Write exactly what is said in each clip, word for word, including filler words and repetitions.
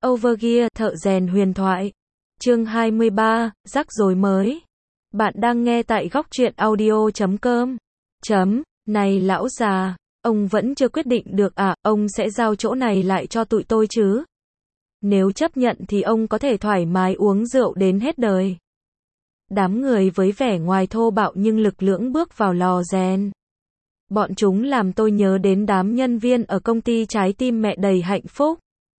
Overgear, thợ rèn huyền thoại. Chương hai mươi ba, rắc rối mới. Bạn đang nghe tại góc truyện audio chấm com. Chấm, này lão già, ông vẫn chưa quyết định được à, ông sẽ giao chỗ này lại cho tụi tôi chứ? Nếu chấp nhận thì ông có thể thoải mái uống rượu đến hết đời. Đám người với vẻ ngoài thô bạo nhưng lực lưỡng bước vào lò rèn. Bọn chúng làm tôi nhớ đến đám nhân viên ở công ty trái tim mẹ đầy hạnh phúc.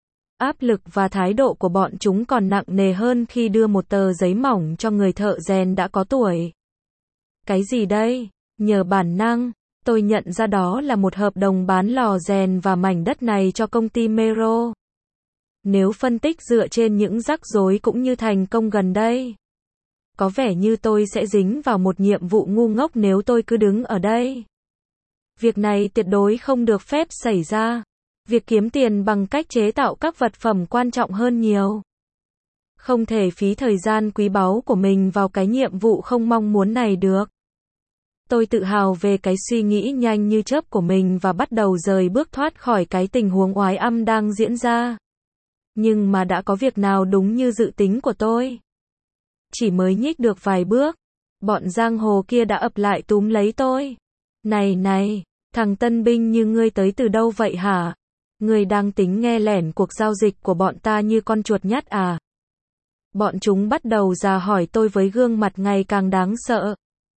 Áp lực và thái độ của bọn chúng còn nặng nề hơn khi đưa một tờ giấy mỏng cho người thợ rèn đã có tuổi. Cái gì đây? Nhờ bản năng, tôi nhận ra đó là một hợp đồng bán lò rèn và mảnh đất này cho công ty Mero. Nếu phân tích dựa trên những rắc rối cũng như thành công gần đây, có vẻ như tôi sẽ dính vào một nhiệm vụ ngu ngốc nếu tôi cứ đứng ở đây. Việc này tuyệt đối không được phép xảy ra. Việc kiếm tiền bằng cách chế tạo các vật phẩm quan trọng hơn nhiều. Không thể phí thời gian quý báu của mình vào cái nhiệm vụ không mong muốn này được. Tôi tự hào về cái suy nghĩ nhanh như chớp của mình và bắt đầu rời bước thoát khỏi cái tình huống oái âm đang diễn ra. Nhưng mà đã có việc nào đúng như dự tính của tôi. Chỉ mới nhích được vài bước, bọn giang hồ kia đã ập lại túm lấy tôi. Này này, thằng tân binh như ngươi tới từ đâu vậy hả? Ngươi đang tính nghe lẻn cuộc giao dịch của bọn ta như con chuột nhắt à? Bọn chúng bắt đầu dò hỏi tôi với gương mặt ngày càng đáng sợ.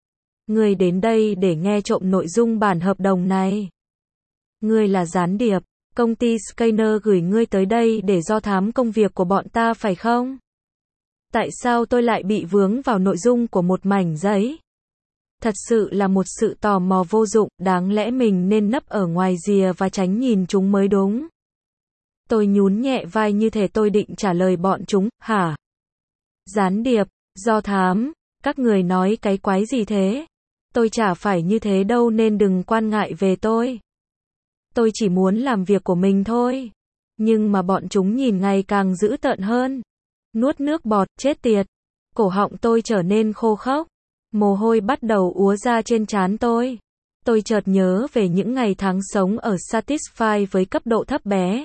Ngươi đến đây để nghe trộm nội dung bản hợp đồng này. Ngươi là gián điệp, công ty Skyner gửi ngươi tới đây để do thám công việc của bọn ta phải không? Tại sao tôi lại bị vướng vào nội dung của một mảnh giấy? Thật sự là một sự tò mò vô dụng, đáng lẽ mình nên nấp ở ngoài rìa và tránh nhìn chúng mới đúng. Tôi nhún nhẹ vai như thể tôi định trả lời bọn chúng, hả? Gián điệp, do thám, các người nói cái quái gì thế? Tôi chả phải như thế đâu nên đừng quan ngại về tôi. Tôi chỉ muốn làm việc của mình thôi. Nhưng mà bọn chúng nhìn ngày càng dữ tợn hơn. Nuốt nước bọt, chết tiệt. Cổ họng tôi trở nên khô khốc. Mồ hôi bắt đầu úa ra trên trán tôi. Tôi chợt nhớ về những ngày tháng sống ở Satisfy với cấp độ thấp bé.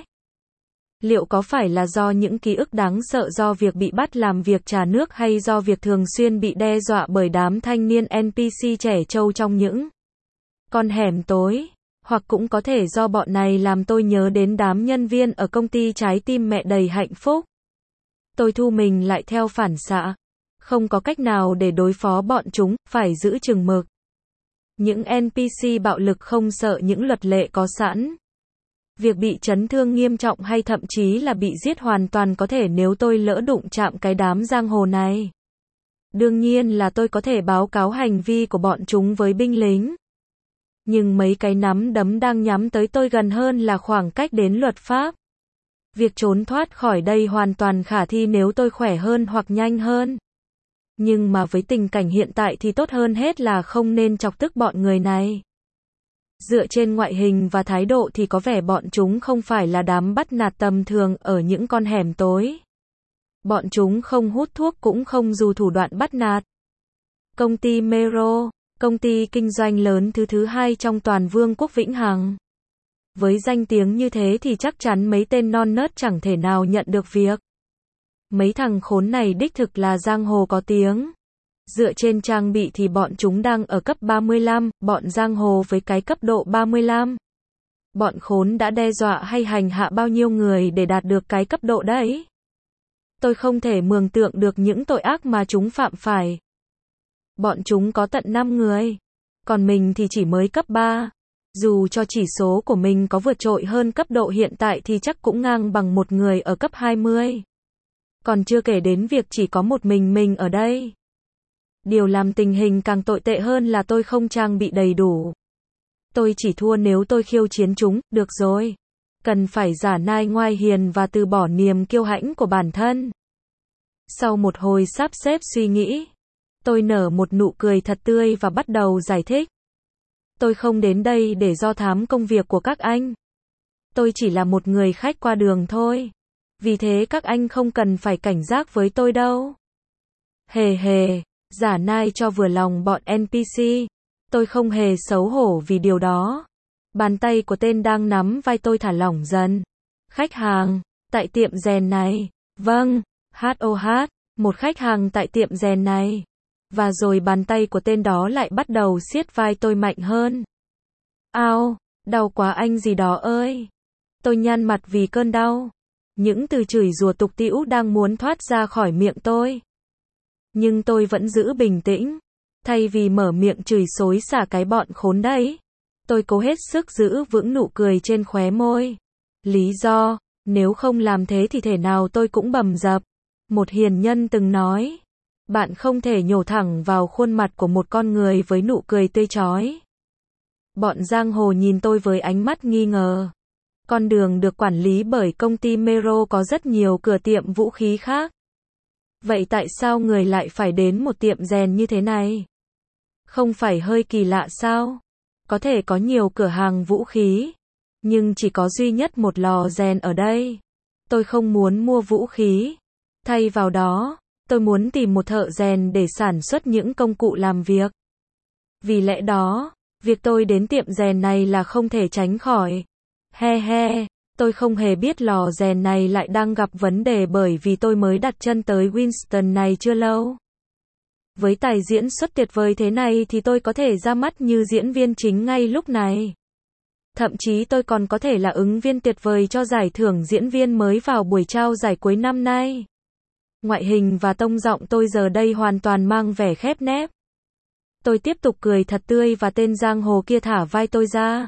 Liệu có phải là do những ký ức đáng sợ do việc bị bắt làm việc trà nước hay do việc thường xuyên bị đe dọa bởi đám thanh niên en pê xê trẻ trâu trong những con hẻm tối? Hoặc cũng có thể do bọn này làm tôi nhớ đến đám nhân viên ở công ty trái tim mẹ đầy hạnh phúc. Tôi thu mình lại theo phản xạ. Không có cách nào để đối phó bọn chúng, phải giữ chừng mực. Những en pê xê bạo lực không sợ những luật lệ có sẵn. Việc bị chấn thương nghiêm trọng hay thậm chí là bị giết hoàn toàn có thể nếu tôi lỡ đụng chạm cái đám giang hồ này. Đương nhiên là tôi có thể báo cáo hành vi của bọn chúng với binh lính. Nhưng mấy cái nắm đấm đang nhắm tới tôi gần hơn là khoảng cách đến luật pháp. Việc trốn thoát khỏi đây hoàn toàn khả thi nếu tôi khỏe hơn hoặc nhanh hơn. Nhưng mà với tình cảnh hiện tại thì tốt hơn hết là không nên chọc tức bọn người này. Dựa trên ngoại hình và thái độ thì có vẻ bọn chúng không phải là đám bắt nạt tầm thường ở những con hẻm tối. Bọn chúng không hút thuốc cũng không dù thủ đoạn bắt nạt. Công ty Mero, công ty kinh doanh lớn thứ thứ hai trong toàn vương quốc Vĩnh Hằng. Với danh tiếng như thế thì chắc chắn mấy tên non nớt chẳng thể nào nhận được việc. Mấy thằng khốn này đích thực là giang hồ có tiếng. Dựa trên trang bị thì bọn chúng đang ở cấp ba mươi lăm, bọn giang hồ với cái cấp độ ba mươi lăm. Bọn khốn đã đe dọa hay hành hạ bao nhiêu người để đạt được cái cấp độ đấy? Tôi không thể mường tượng được những tội ác mà chúng phạm phải. Bọn chúng có tận năm người. Còn mình thì chỉ mới cấp ba. Dù cho chỉ số của mình có vượt trội hơn cấp độ hiện tại thì chắc cũng ngang bằng một người ở cấp hai mươi. Còn chưa kể đến việc chỉ có một mình mình ở đây. Điều làm tình hình càng tồi tệ hơn là tôi không trang bị đầy đủ. Tôi chỉ thua nếu tôi khiêu chiến chúng, được rồi. Cần phải giả nai ngoai hiền và từ bỏ niềm kiêu hãnh của bản thân. Sau một hồi sắp xếp suy nghĩ, tôi nở một nụ cười thật tươi và bắt đầu giải thích. Tôi không đến đây để do thám công việc của các anh. Tôi chỉ là một người khách qua đường thôi. Vì thế các anh không cần phải cảnh giác với tôi đâu. Hề hề, giả nai cho vừa lòng bọn en pê xê. Tôi không hề xấu hổ vì điều đó. Bàn tay của tên đang nắm vai tôi thả lỏng dần. Khách hàng, Tại tiệm rèn này. Vâng, hát ô hát, một khách hàng tại tiệm rèn này. Và rồi bàn tay của tên đó lại bắt đầu siết vai tôi mạnh hơn. Ao, đau quá anh gì đó ơi. Tôi nhăn mặt vì cơn đau. Những từ chửi rủa tục tĩu đang muốn thoát ra khỏi miệng tôi. Nhưng tôi vẫn giữ bình tĩnh. Thay vì mở miệng chửi xối xả cái bọn khốn đấy, tôi cố hết sức giữ vững nụ cười trên khóe môi. Lý do, nếu không làm thế thì thể nào tôi cũng bầm dập. Một hiền nhân từng nói, bạn không thể nhổ thẳng vào khuôn mặt của một con người với nụ cười tươi chói. Bọn giang hồ nhìn tôi với ánh mắt nghi ngờ. Con đường được quản lý bởi công ty Mero có rất nhiều cửa tiệm vũ khí khác. Vậy tại sao người lại phải đến một tiệm rèn như thế này? Không phải hơi kỳ lạ sao? Có thể có nhiều cửa hàng vũ khí, nhưng chỉ có duy nhất một lò rèn ở đây. Tôi không muốn mua vũ khí. Thay vào đó, tôi muốn tìm một thợ rèn để sản xuất những công cụ làm việc. Vì lẽ đó, việc tôi đến tiệm rèn này là không thể tránh khỏi. He he, tôi không hề biết lò rèn này lại đang gặp vấn đề bởi vì tôi mới đặt chân tới Winston này chưa lâu. Với tài diễn xuất tuyệt vời thế này thì tôi có thể ra mắt như diễn viên chính ngay lúc này. Thậm chí tôi còn có thể là ứng viên tuyệt vời cho giải thưởng diễn viên mới vào buổi trao giải cuối năm nay. Ngoại hình và tông giọng tôi giờ đây hoàn toàn mang vẻ khép nép. Tôi tiếp tục cười thật tươi và tên giang hồ kia thả vai tôi ra.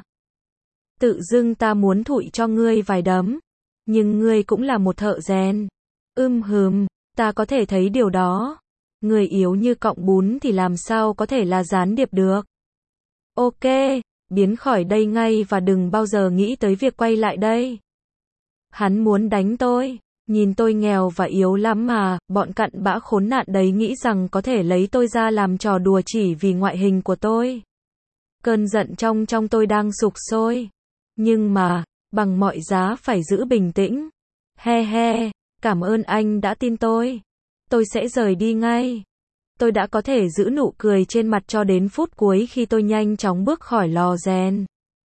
Tự dưng ta muốn thụi cho ngươi vài đấm. Nhưng ngươi cũng là một thợ rèn. Ưm hừm, ta có thể thấy điều đó. Người yếu như cọng bún thì làm sao có thể là gián điệp được. Ok, biến khỏi đây ngay và đừng bao giờ nghĩ tới việc quay lại đây. Hắn muốn đánh tôi. Nhìn tôi nghèo và yếu lắm mà, bọn cặn bã khốn nạn đấy nghĩ rằng có thể lấy tôi ra làm trò đùa chỉ vì ngoại hình của tôi. Cơn giận trong trong tôi đang sục sôi. Nhưng mà, bằng mọi giá phải giữ bình tĩnh. He he, cảm ơn anh đã tin tôi. Tôi sẽ rời đi ngay. Tôi đã có thể giữ nụ cười trên mặt cho đến phút cuối khi tôi nhanh chóng bước khỏi lò rèn.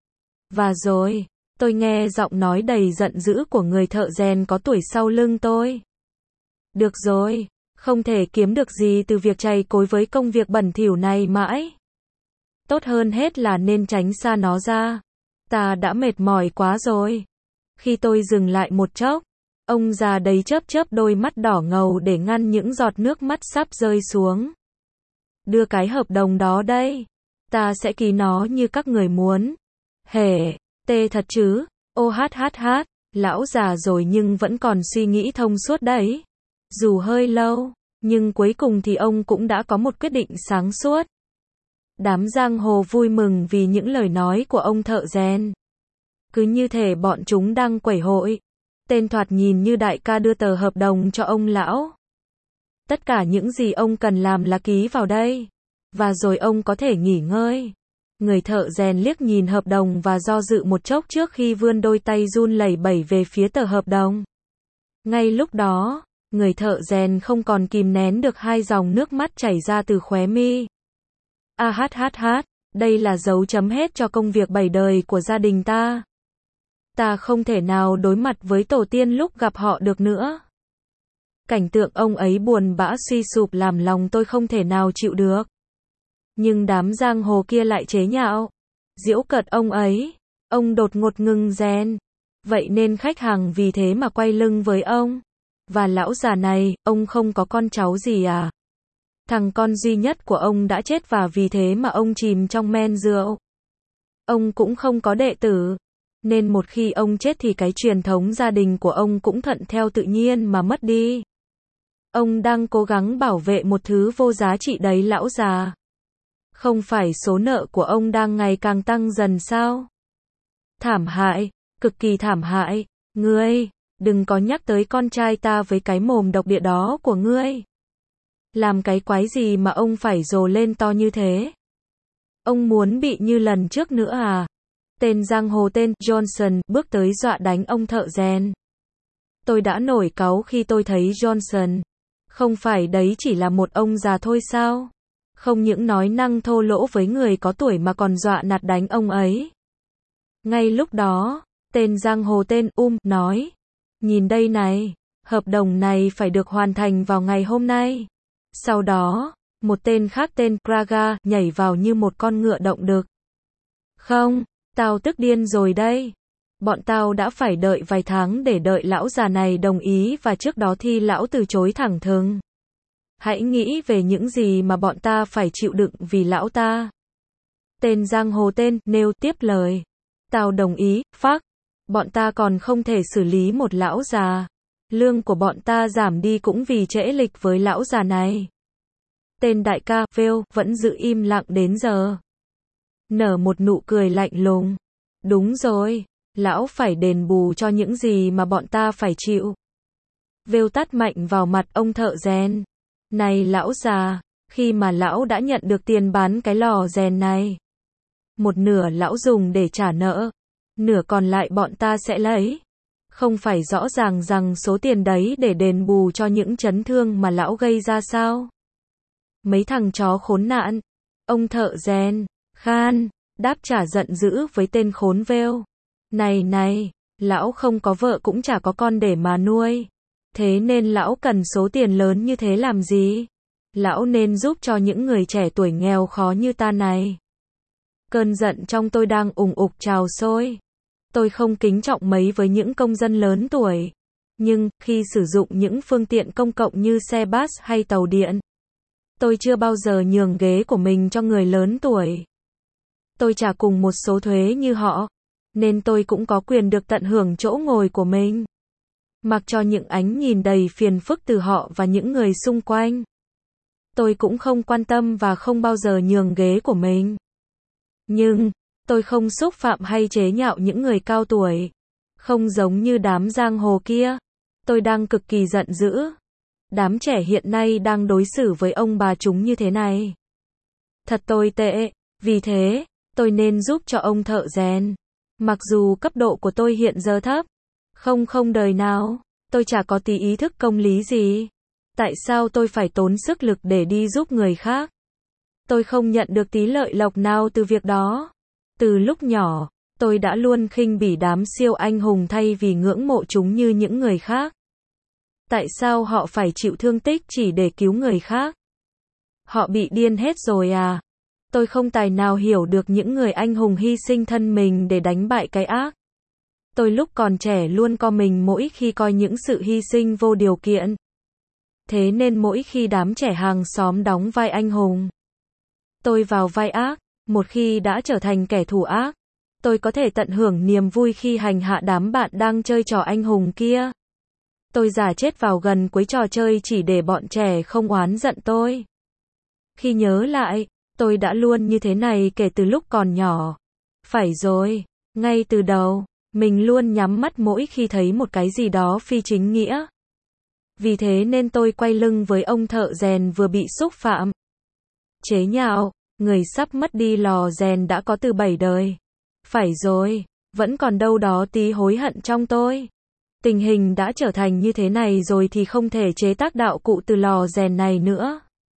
Và rồi, tôi nghe giọng nói đầy giận dữ của người thợ rèn có tuổi sau lưng tôi. Được rồi, không thể kiếm được gì từ việc chày cối với công việc bẩn thỉu này mãi. Tốt hơn hết là nên tránh xa nó ra. Ta đã mệt mỏi quá rồi. Khi tôi dừng lại một chốc, ông già đấy chớp chớp đôi mắt đỏ ngầu để ngăn những giọt nước mắt sắp rơi xuống. Đưa cái hợp đồng đó đây. Ta sẽ ký nó như các người muốn. Hề, tê thật chứ. Ô hát hát hát, lão già rồi nhưng vẫn còn suy nghĩ thông suốt đấy. Dù hơi lâu, nhưng cuối cùng thì ông cũng đã có một quyết định sáng suốt. Đám giang hồ vui mừng vì những lời nói của ông thợ rèn. Cứ như thể bọn chúng đang quẩy hội. Tên thoạt nhìn như đại ca đưa tờ hợp đồng cho ông lão. Tất cả những gì ông cần làm là ký vào đây. Và rồi ông có thể nghỉ ngơi. Người thợ rèn liếc nhìn hợp đồng và do dự một chốc trước khi vươn đôi tay run lẩy bẩy về phía tờ hợp đồng. Ngay lúc đó, người thợ rèn không còn kìm nén được hai dòng nước mắt chảy ra từ khóe mi. A hát hát hát, đây là dấu chấm hết cho công việc bảy đời của gia đình ta. Ta không thể nào đối mặt với tổ tiên lúc gặp họ được nữa. Cảnh tượng ông ấy buồn bã suy sụp làm lòng tôi không thể nào chịu được. Nhưng đám giang hồ kia lại chế nhạo, giễu cợt ông ấy. Ông đột ngột ngừng rèn. Vậy nên khách hàng vì thế mà quay lưng với ông. Và lão già này, ông không có con cháu gì à? Thằng con duy nhất của ông đã chết và vì thế mà ông chìm trong men rượu. Ông cũng không có đệ tử. Nên một khi ông chết thì cái truyền thống gia đình của ông cũng thuận theo tự nhiên mà mất đi. Ông đang cố gắng bảo vệ một thứ vô giá trị đấy lão già. Không phải số nợ của ông đang ngày càng tăng dần sao? Thảm hại, cực kỳ thảm hại. Ngươi, đừng có nhắc tới con trai ta với cái mồm độc địa đó của ngươi. Làm cái quái gì mà ông phải rồ lên to như thế? Ông muốn bị như lần trước nữa à? Tên giang hồ tên Johnson bước tới dọa đánh ông thợ rèn. Tôi đã nổi cáu khi tôi thấy Johnson. Không phải đấy chỉ là một ông già thôi sao? Không những nói năng thô lỗ với người có tuổi mà còn dọa nạt đánh ông ấy. Ngay lúc đó, tên giang hồ tên Um nói. Nhìn đây này, hợp đồng này phải được hoàn thành vào ngày hôm nay. Sau đó, một tên khác tên Praga nhảy vào như một con ngựa động đực. Không, tao tức điên rồi đây. Bọn tao đã phải đợi vài tháng để đợi lão già này đồng ý và trước đó thì lão từ chối thẳng thừng. Hãy nghĩ về những gì mà bọn ta phải chịu đựng vì lão ta. Tên giang hồ tên nêu tiếp lời. Tao đồng ý, phác. Bọn ta còn không thể xử lý một lão già. Lương của bọn ta giảm đi cũng vì trễ lịch với lão già này. Tên đại ca, Phêu, vẫn giữ im lặng đến giờ. Nở một nụ cười lạnh lùng. Đúng rồi, lão phải đền bù cho những gì mà bọn ta phải chịu. Phêu tát mạnh vào mặt ông thợ rèn. Này lão già, khi mà lão đã nhận được tiền bán cái lò rèn này, một nửa lão dùng để trả nợ, nửa còn lại bọn ta sẽ lấy. Không phải rõ ràng rằng số tiền đấy để đền bù cho những chấn thương mà lão gây ra sao? Mấy thằng chó khốn nạn. Ông thợ rèn, khan, đáp trả giận dữ với tên khốn Phêu. Này này, lão không có vợ cũng chả có con để mà nuôi. Thế nên lão cần số tiền lớn như thế làm gì? Lão nên giúp cho những người trẻ tuổi nghèo khó như ta này. Cơn giận trong tôi đang ùng ục trào sôi. Tôi không kính trọng mấy với những công dân lớn tuổi. Nhưng, khi sử dụng những phương tiện công cộng như xe bus hay tàu điện, tôi chưa bao giờ nhường ghế của mình cho người lớn tuổi. Tôi trả cùng một số thuế như họ, nên tôi cũng có quyền được tận hưởng chỗ ngồi của mình. Mặc cho những ánh nhìn đầy phiền phức từ họ và những người xung quanh. Tôi cũng không quan tâm và không bao giờ nhường ghế của mình. Nhưng, tôi không xúc phạm hay chế nhạo những người cao tuổi. Không giống như đám giang hồ kia. Tôi đang cực kỳ giận dữ. Đám trẻ hiện nay đang đối xử với ông bà chúng như thế này. Thật tồi tệ. Vì thế, tôi nên giúp cho ông thợ rèn. Mặc dù cấp độ của tôi hiện giờ thấp. Không không đời nào, tôi chả có tí ý thức công lý gì. Tại sao tôi phải tốn sức lực để đi giúp người khác? Tôi không nhận được tí lợi lộc nào từ việc đó. Từ lúc nhỏ, tôi đã luôn khinh bỉ đám siêu anh hùng thay vì ngưỡng mộ chúng như những người khác. Tại sao họ phải chịu thương tích chỉ để cứu người khác? Họ bị điên hết rồi à? Tôi không tài nào hiểu được những người anh hùng hy sinh thân mình để đánh bại cái ác. Tôi lúc còn trẻ luôn co mình mỗi khi coi những sự hy sinh vô điều kiện. Thế nên mỗi khi đám trẻ hàng xóm đóng vai anh hùng, tôi vào vai ác. Một khi đã trở thành kẻ thù ác, tôi có thể tận hưởng niềm vui khi hành hạ đám bạn đang chơi trò anh hùng kia. Tôi giả chết vào gần cuối trò chơi chỉ để bọn trẻ không oán giận tôi. Khi nhớ lại, tôi đã luôn như thế này kể từ lúc còn nhỏ. Phải rồi, ngay từ đầu, mình luôn nhắm mắt mỗi khi thấy một cái gì đó phi chính nghĩa. Vì thế nên tôi quay lưng với ông thợ rèn vừa bị xúc phạm. Chế nhạo, người sắp mất đi lò rèn đã có từ bảy đời. Phải rồi, vẫn còn đâu đó tí hối hận trong tôi. Tình hình đã trở thành như thế này rồi thì không thể chế tác đạo cụ từ lò rèn này nữa.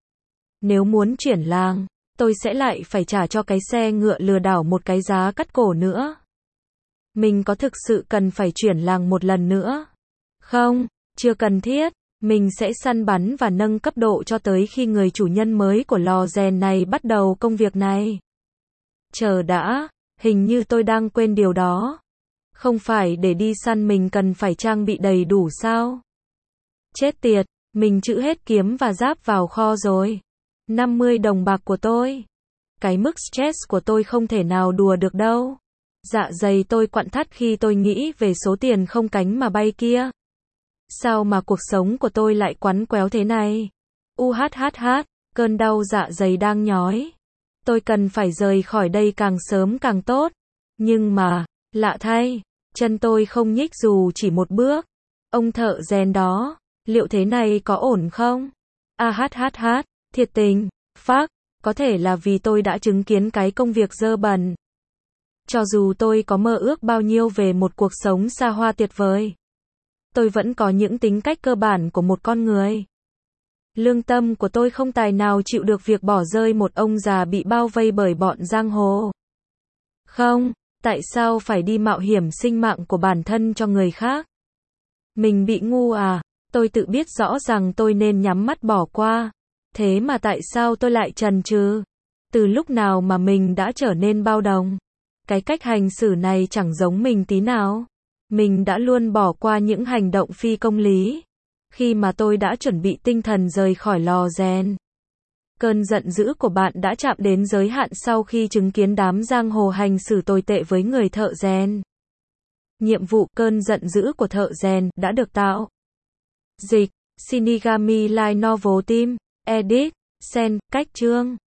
Nếu muốn chuyển làng, tôi sẽ lại phải trả cho cái xe ngựa lừa đảo một cái giá cắt cổ nữa. Mình có thực sự cần phải chuyển làng một lần nữa? Không, chưa cần thiết. Mình sẽ săn bắn và nâng cấp độ cho tới khi người chủ nhân mới của lò rèn này bắt đầu công việc này. Chờ đã, hình như tôi đang quên điều đó. Không phải để đi săn mình cần phải trang bị đầy đủ sao? Chết tiệt, mình trữ hết kiếm và giáp vào kho rồi. năm mươi đồng bạc của tôi. Cái mức stress của tôi không thể nào đùa được đâu. Dạ dày tôi quặn thắt khi tôi nghĩ về số tiền không cánh mà bay kia. Sao mà cuộc sống của tôi lại quắn quéo thế này? Uhhh, cơn đau dạ dày đang nhói. Tôi cần phải rời khỏi đây càng sớm càng tốt. Nhưng mà, lạ thay, chân tôi không nhích dù chỉ một bước. Ông thợ rèn đó, liệu thế này có ổn không? Ahhh, thiệt tình, phác, có thể là vì tôi đã chứng kiến cái công việc dơ bẩn. Cho dù tôi có mơ ước bao nhiêu về một cuộc sống xa hoa tuyệt vời, tôi vẫn có những tính cách cơ bản của một con người. Lương tâm của tôi không tài nào chịu được việc bỏ rơi một ông già bị bao vây bởi bọn giang hồ. Không, tại sao phải đi mạo hiểm sinh mạng của bản thân cho người khác? Mình bị ngu à? Tôi tự biết rõ rằng tôi nên nhắm mắt bỏ qua. Thế mà tại sao tôi lại chần chừ? Từ lúc nào mà mình đã trở nên bao đồng? Cái cách hành xử này chẳng giống mình tí nào. Mình đã luôn bỏ qua những hành động phi công lý. Khi mà tôi đã chuẩn bị tinh thần rời khỏi lò rèn. Cơn giận dữ của bạn đã chạm đến giới hạn sau khi chứng kiến đám giang hồ hành xử tồi tệ với người thợ rèn. Nhiệm vụ cơn giận dữ của thợ rèn đã được tạo. Dịch, Shinigami Light Novel Team, Edit, Sen, Cách chương.